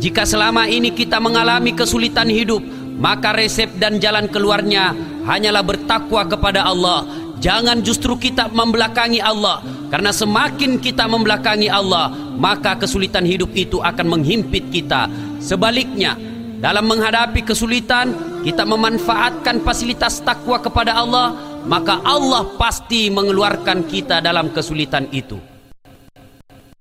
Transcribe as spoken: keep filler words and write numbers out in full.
Jika selama ini kita mengalami kesulitan hidup, maka resep dan jalan keluarnya hanyalah bertakwa kepada Allah. Jangan justru kita membelakangi Allah, karena semakin kita membelakangi Allah, maka kesulitan hidup itu akan menghimpit kita. Sebaliknya, dalam menghadapi kesulitan, kita memanfaatkan fasilitas takwa kepada Allah, maka Allah pasti mengeluarkan kita dalam kesulitan itu.